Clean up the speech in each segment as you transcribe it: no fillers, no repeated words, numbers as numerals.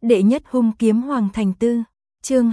Đệ nhất hung kiếm Hoàng Thành Tư, chương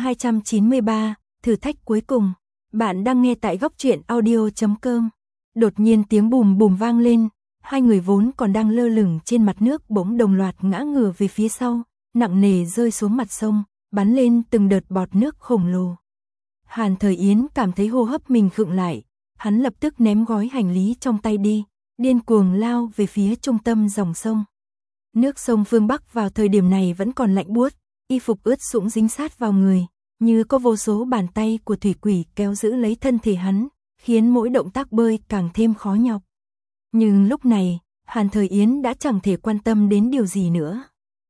293, thử thách cuối cùng. Bạn đang nghe tại góc truyện audio.com. Đột nhiên tiếng bùm bùm vang lên, hai người vốn còn đang lơ lửng trên mặt nước bỗng đồng loạt ngã ngửa về phía sau, nặng nề rơi xuống mặt sông, bắn lên từng đợt bọt nước khổng lồ. Hàn Thời Yến cảm thấy hô hấp mình khựng lại, hắn lập tức ném gói hành lý trong tay đi, điên cuồng lao về phía trung tâm dòng sông. Nước sông phương Bắc vào thời điểm này vẫn còn lạnh buốt, y phục ướt sũng dính sát vào người, như có vô số bàn tay của thủy quỷ kéo giữ lấy thân thể hắn, khiến mỗi động tác bơi càng thêm khó nhọc. Nhưng lúc này, Hàn Thời Yến đã chẳng thể quan tâm đến điều gì nữa.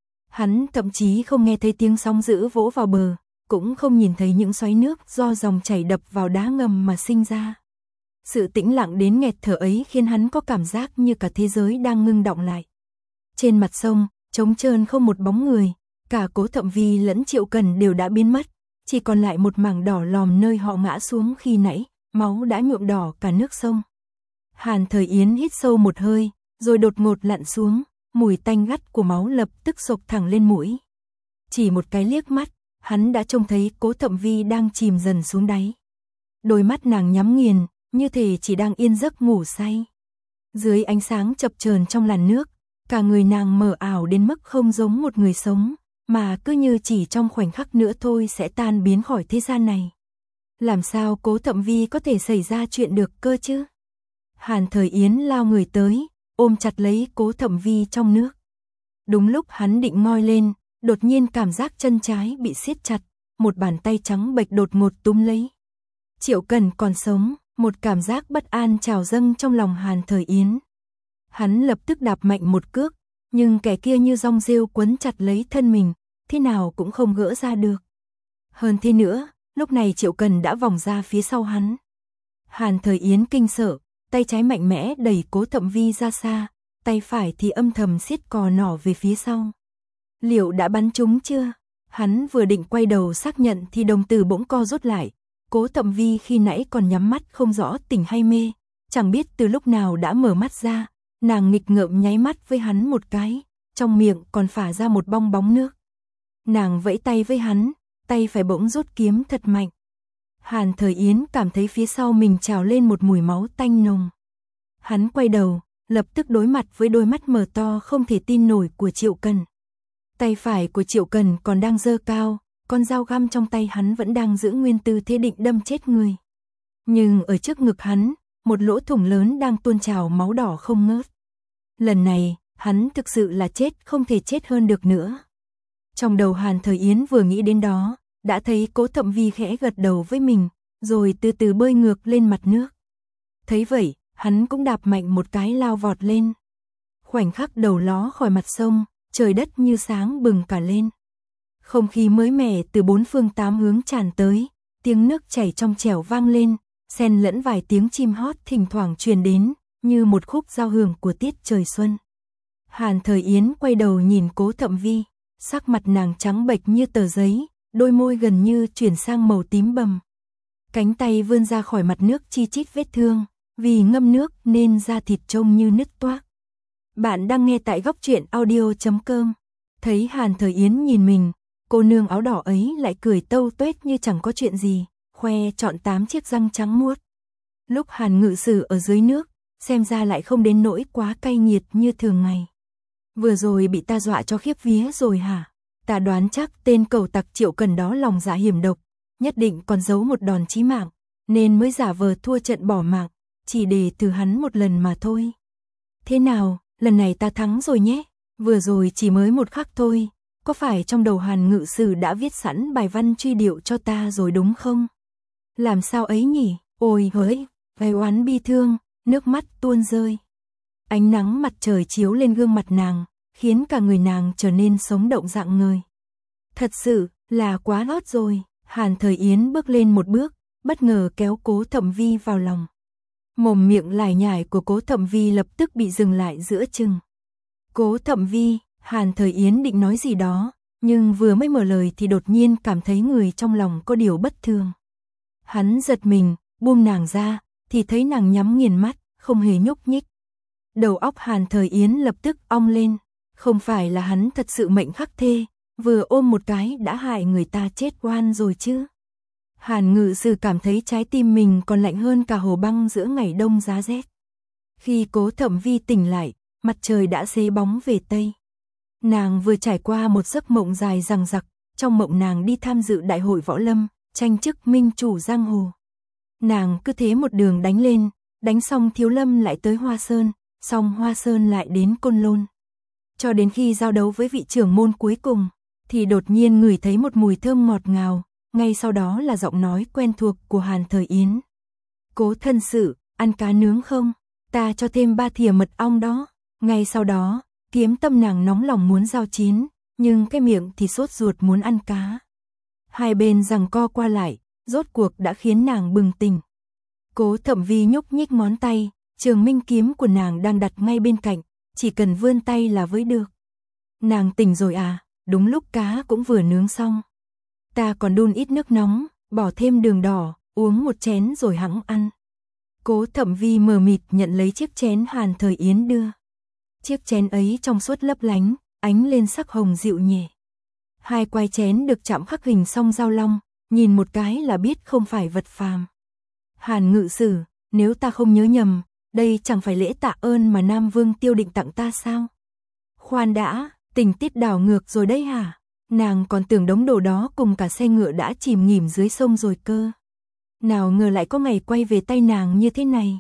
Hắn thậm chí không nghe thấy tiếng sóng dữ vỗ vào bờ, cũng không nhìn thấy những xoáy nước do dòng chảy đập vào đá ngầm mà sinh ra. Sự tĩnh lặng đến nghẹt thở ấy khiến hắn có cảm giác như cả thế giới đang ngưng đọng lại. Trên mặt sông, trống trơn không một bóng người, cả Cố Thậm Vi lẫn Triệu Cần đều đã biến mất, chỉ còn lại một mảng đỏ lòm nơi họ ngã xuống khi nãy, máu đã nhuộm đỏ cả nước sông. Hàn Thời Yến hít sâu một hơi, rồi đột ngột lặn xuống, mùi tanh gắt của máu lập tức xộc thẳng lên mũi. Chỉ một cái liếc mắt, hắn đã trông thấy Cố Thậm Vi đang chìm dần xuống đáy. Đôi mắt nàng nhắm nghiền, như thể chỉ đang yên giấc ngủ say. Dưới ánh sáng chập chờn trong làn nước, cả người nàng mờ ảo đến mức không giống một người sống, mà cứ như chỉ trong khoảnh khắc nữa thôi sẽ tan biến khỏi thế gian này. Làm sao Cố Thậm Vi có thể xảy ra chuyện được cơ chứ? Hàn Thời Yến lao người tới, ôm chặt lấy Cố Thậm Vi trong nước. Đúng lúc hắn định ngoi lên, đột nhiên cảm giác chân trái bị siết chặt, một bàn tay trắng bệch đột ngột túm lấy. Triệu Cần còn sống, một cảm giác bất an trào dâng trong lòng Hàn Thời Yến. Hắn lập tức đạp mạnh một cước, nhưng kẻ kia như rong rêu quấn chặt lấy thân mình, thế nào cũng không gỡ ra được. Hơn thế nữa, lúc này Triệu Cần đã vòng ra phía sau hắn. Hàn Thời Yến kinh sợ, tay trái mạnh mẽ đẩy Cố Thậm Vi ra xa, tay phải thì âm thầm siết cò nỏ về phía sau. Liệu đã bắn trúng chưa? Hắn vừa định quay đầu xác nhận thì đồng tử bỗng co rút lại. Cố Thậm Vi khi nãy còn nhắm mắt không rõ tỉnh hay mê, chẳng biết từ lúc nào đã mở mắt ra, nàng nghịch ngợm nháy mắt với hắn một cái, trong miệng còn phả ra một bong bóng nước. Nàng vẫy tay với hắn, tay phải bỗng rút kiếm thật mạnh. Hàn Thời Yến cảm thấy phía sau mình trào lên một mùi máu tanh nồng. Hắn quay đầu, lập tức đối mặt với đôi mắt mở to không thể tin nổi của Triệu Cần. Tay phải của Triệu Cần còn đang giơ cao, con dao găm trong tay hắn vẫn đang giữ nguyên tư thế định đâm chết người. Nhưng ở trước ngực hắn, một lỗ thủng lớn đang tuôn trào máu đỏ không ngớt. Lần này, hắn thực sự là chết không thể chết hơn được nữa. Trong đầu Hàn Thời Yến vừa nghĩ đến đó, đã thấy Cố Thậm Vi khẽ gật đầu với mình, rồi từ từ bơi ngược lên mặt nước. Thấy vậy, hắn cũng đạp mạnh một cái lao vọt lên. Khoảnh khắc đầu ló khỏi mặt sông, trời đất như sáng bừng cả lên. Không khí mới mẻ từ bốn phương tám hướng tràn tới, tiếng nước chảy trong trẻo vang lên, xen lẫn vài tiếng chim hót thỉnh thoảng truyền đến, như một khúc giao hưởng của tiết trời xuân. Hàn Thời Yến quay đầu nhìn Cố Thậm Vi, sắc mặt nàng trắng bệch như tờ giấy, đôi môi gần như chuyển sang màu tím bầm. Cánh tay vươn ra khỏi mặt nước chi chít vết thương, vì ngâm nước nên da thịt trông như nứt toác. Bạn đang nghe tại góc truyện audio.com. Thấy Hàn Thời Yến nhìn mình, cô nương áo đỏ ấy lại cười tâu tuét như chẳng có chuyện gì, khoe trọn 8 chiếc răng trắng muốt. Lúc Hàn ngự sử ở dưới nước, xem ra lại không đến nỗi quá cay nghiệt như thường ngày. Vừa rồi bị ta dọa cho khiếp vía rồi hả? Ta đoán chắc tên cẩu tặc Triệu Cần đó lòng dạ hiểm độc, nhất định còn giấu một đòn chí mạng, nên mới giả vờ thua trận bỏ mạng, chỉ để thử hắn một lần mà thôi. Thế nào, lần này ta thắng rồi nhé, vừa rồi chỉ mới một khắc thôi, có phải trong đầu Hàn ngự sử đã viết sẵn bài văn truy điệu cho ta rồi đúng không? Làm sao ấy nhỉ? Ôi hỡi, vẻ oán bi thương, nước mắt tuôn rơi. Ánh nắng mặt trời chiếu lên gương mặt nàng, khiến cả người nàng trở nên sống động rạng ngời. Thật sự là quá hot rồi. Hàn Thời Yến bước lên một bước, bất ngờ kéo Cố Thậm Vi vào lòng. Mồm miệng lải nhải của Cố Thậm Vi lập tức bị dừng lại giữa chừng. Cố Thậm Vi, Hàn Thời Yến định nói gì đó, nhưng vừa mới mở lời thì đột nhiên cảm thấy người trong lòng có điều bất thường. Hắn giật mình, buông nàng ra, thì thấy nàng nhắm nghiền mắt, không hề nhúc nhích. Đầu óc Hàn Thời Yến lập tức ong lên, không phải là hắn thật sự mệnh khắc thê, vừa ôm một cái đã hại người ta chết oan rồi chứ. Hàn Ngự Sử cảm thấy trái tim mình còn lạnh hơn cả hồ băng giữa ngày đông giá rét. Khi Cố Thẩm Vi tỉnh lại, mặt trời đã xế bóng về Tây. Nàng vừa trải qua một giấc mộng dài dằng dặc, trong mộng nàng đi tham dự đại hội võ lâm, tranh chức minh chủ giang hồ. Nàng cứ thế một đường đánh lên, đánh xong Thiếu Lâm lại tới Hoa Sơn, xong Hoa Sơn lại đến Côn Lôn. Cho đến khi giao đấu với vị trưởng môn cuối cùng, thì đột nhiên ngửi thấy một mùi thơm ngọt ngào, ngay sau đó là giọng nói quen thuộc của Hàn Thời Yến. Cố thân sự, ăn cá nướng không? Ta cho thêm 3 thìa mật ong đó. Ngay sau đó, Kiếm Tâm nàng nóng lòng muốn giao chiến, nhưng cái miệng thì sốt ruột muốn ăn cá. Hai bên giằng co qua lại, rốt cuộc đã khiến nàng bừng tỉnh. Cố Thẩm Vi nhúc nhích ngón tay, trường minh kiếm của nàng đang đặt ngay bên cạnh, chỉ cần vươn tay là với được. Nàng tỉnh rồi à, đúng lúc cá cũng vừa nướng xong. Ta còn đun ít nước nóng, bỏ thêm đường đỏ, uống một chén rồi hẵng ăn. Cố Thẩm Vi mờ mịt nhận lấy chiếc chén Hàn Thời Yến đưa. Chiếc chén ấy trong suốt lấp lánh, ánh lên sắc hồng dịu nhẹ. Hai quai chén được chạm khắc hình song dao long, nhìn một cái là biết không phải vật phàm. Hàn Ngự Sử, nếu ta không nhớ nhầm, đây chẳng phải lễ tạ ơn mà Nam Vương Tiêu định tặng ta sao? Khoan đã, tình tiết đảo ngược rồi đấy hả? Nàng còn tưởng đống đồ đó cùng cả xe ngựa đã chìm nghỉm dưới sông rồi cơ. Nào ngờ lại có ngày quay về tay nàng như thế này.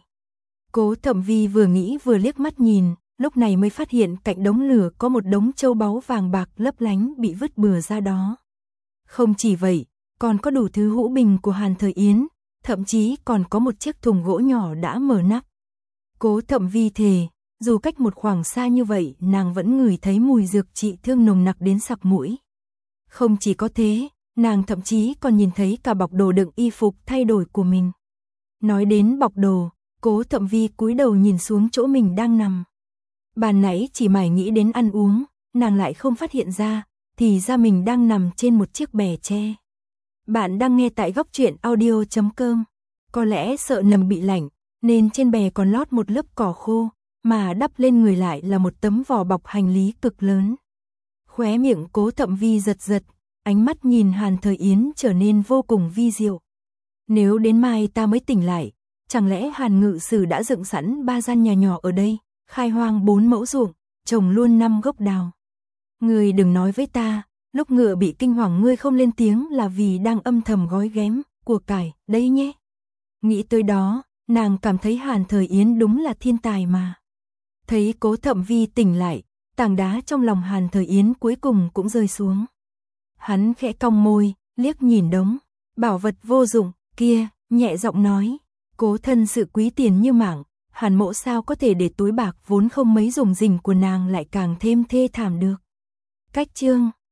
Cố Thẩm Vi vừa nghĩ vừa liếc mắt nhìn, lúc này mới phát hiện cạnh đống lửa có một đống châu báu vàng bạc lấp lánh bị vứt bừa ra đó. Không chỉ vậy, còn có đủ thứ hũ bình của Hàn Thời Yến, thậm chí còn có một chiếc thùng gỗ nhỏ đã mở nắp. Cố Thẩm Vi thề, dù cách một khoảng xa như vậy, nàng vẫn ngửi thấy mùi dược trị thương nồng nặc đến sặc mũi. Không chỉ có thế, nàng thậm chí còn nhìn thấy cả bọc đồ đựng y phục thay đổi của mình. Nói đến bọc đồ, Cố Thẩm Vi cúi đầu nhìn xuống chỗ mình đang nằm. Ban nãy chỉ mải nghĩ đến ăn uống, nàng lại không phát hiện ra, thì ra mình đang nằm trên một chiếc bè tre. Bạn đang nghe tại Góc Truyện Audio.com. Có lẽ sợ nằm bị lạnh, nên trên bè còn lót một lớp cỏ khô, mà đắp lên người lại là một tấm vỏ bọc hành lý cực lớn. Khóe miệng Cố Thẩm Vi giật giật, ánh mắt nhìn Hàn Thời Yến trở nên vô cùng vi diệu. Nếu đến mai ta mới tỉnh lại, chẳng lẽ Hàn Ngự Sử đã dựng sẵn 3 gian nhà nhỏ ở đây, khai hoang 4 mẫu ruộng, trồng luôn 5 gốc đào. Ngươi đừng nói với ta, lúc ngựa bị kinh hoàng ngươi không lên tiếng là vì đang âm thầm gói ghém của cải, đấy nhé. Nghĩ tới đó, nàng cảm thấy Hàn Thời Yến đúng là thiên tài mà. Thấy Cố Thẩm Vi tỉnh lại, tảng đá trong lòng Hàn Thời Yến cuối cùng cũng rơi xuống. Hắn khẽ cong môi, liếc nhìn đống bảo vật vô dụng kia, nhẹ giọng nói, Cố thân sự quý tiền như mạng, Hàn mộ sao có thể để túi bạc vốn không mấy dùng dình của nàng lại càng thêm thê thảm được. Cách chương